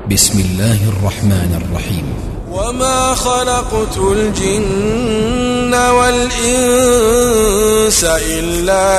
بسم الله الرحمن الرحيم. وما خلقت الجن والإنس إلا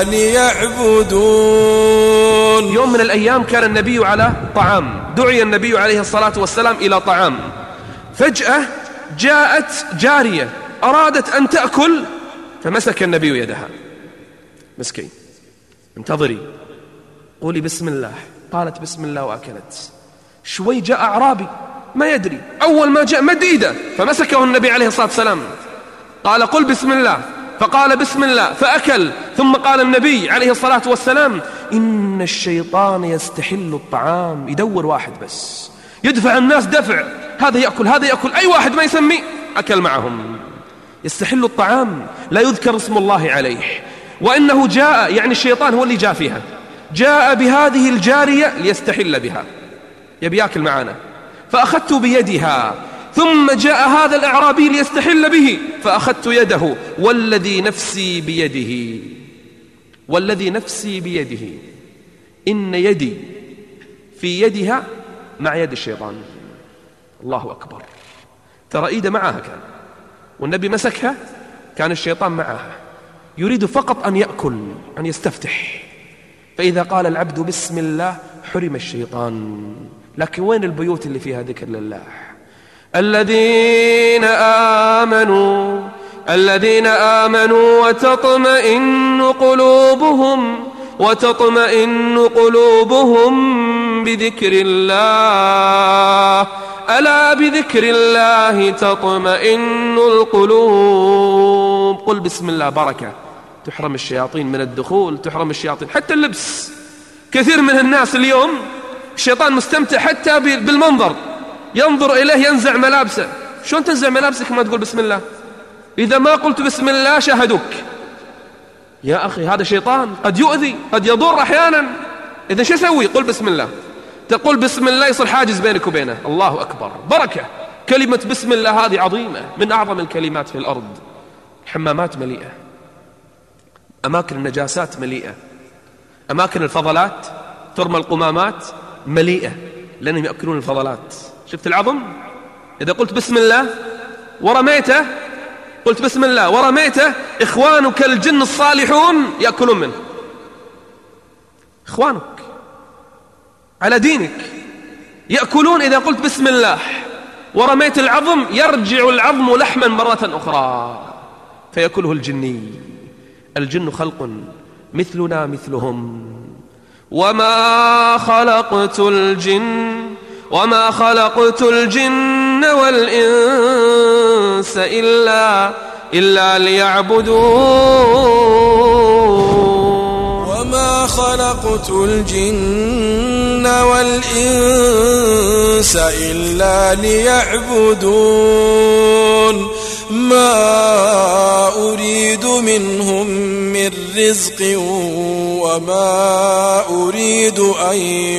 ليعبدون. يوم من الأيام كان النبي على طعام، دعي النبي عليه الصلاة والسلام إلى طعام، فجأة جاءت جارية أرادت أن تأكل، فمسك النبي يدها. مسكين، انتظري، قولي بسم الله. قالت بسم الله وأكلت. شوي جاء أعرابي ما يدري، أول ما جاء مد إيده فمسكه النبي عليه الصلاة والسلام، قال قل بسم الله، فقال بسم الله فأكل. ثم قال النبي عليه الصلاة والسلام إن الشيطان يستحل الطعام، يدور واحد بس يدفع الناس دفع، هذا يأكل هذا يأكل، أي واحد ما يسمي أكل معهم. يستحل الطعام لا يذكر اسم الله عليه. وإنه جاء، يعني الشيطان هو اللي جاء فيها، جاء بهذه الجارية ليستحل بها، يبي يأكل معنا، فأخذت بيدها. ثم جاء هذا الأعرابي ليستحل به، فأخذت يده، والذي نفسي بيده، والذي نفسي بيده إن يدي في يدها مع يد الشيطان. الله أكبر. ترى إيده معها كان، والنبي مسكها، كان الشيطان معها يريد فقط أن يأكل، أن يستفتح. فإذا قال العبد بسم الله حرم الشيطان. لكن وين البيوت اللي فيها ذكر لله؟ الذين آمنوا وتطمئن قلوبهم بذكر الله، ألا بذكر الله تطمئن القلوب. قل بسم الله بركة، تحرم الشياطين من الدخول، تحرم الشياطين حتى اللبس. كثير من الناس اليوم الشيطان مستمتع حتى بالمنظر، ينظر إليه ينزع ملابسه. شلون تنزع ملابسك ما تقول بسم الله؟ إذا ما قلت بسم الله شاهدوك. يا أخي هذا شيطان، قد يؤذي قد يضر أحيانا. إذا شو يسوي؟ قل بسم الله. تقول بسم الله يصير حاجز بينك وبينه. الله أكبر، بركة. كلمة بسم الله هذه عظيمة، من أعظم الكلمات في الأرض. الحمامات مليئة، أماكن النجاسات مليئة، أماكن الفضلات ترمى القمامات مليئة، لأنهم يأكلون الفضلات. شفت العظم؟ إذا قلت بسم الله ورميته، قلت بسم الله ورميته، إخوانك الجن الصالحون يأكلون منه. إخوانك على دينك يأكلون. إذا قلت بسم الله ورميت العظم يرجع العظم لحما مرة أخرى فيأكله الجني. الجن خلق مثلنا مثلهم. وما خلقت الجن والإنس إلا ليعبدون. وما خلقت الجن والإنس إلا ليعبدون. ما أريد منهم من رزق وما أريد أن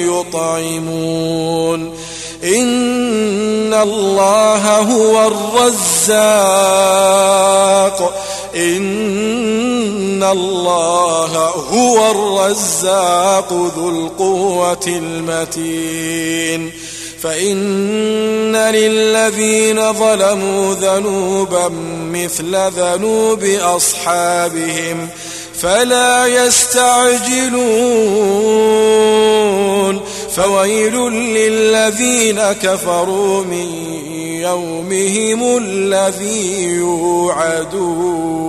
يطعمون. إن الله هو الرزاق ذو القوة المتين. فإن للذين ظلموا ذنوبا مثل ذنوب أصحابهم فلا يستعجلون. فويل للذين كفروا من يومهم الذي يوعدون.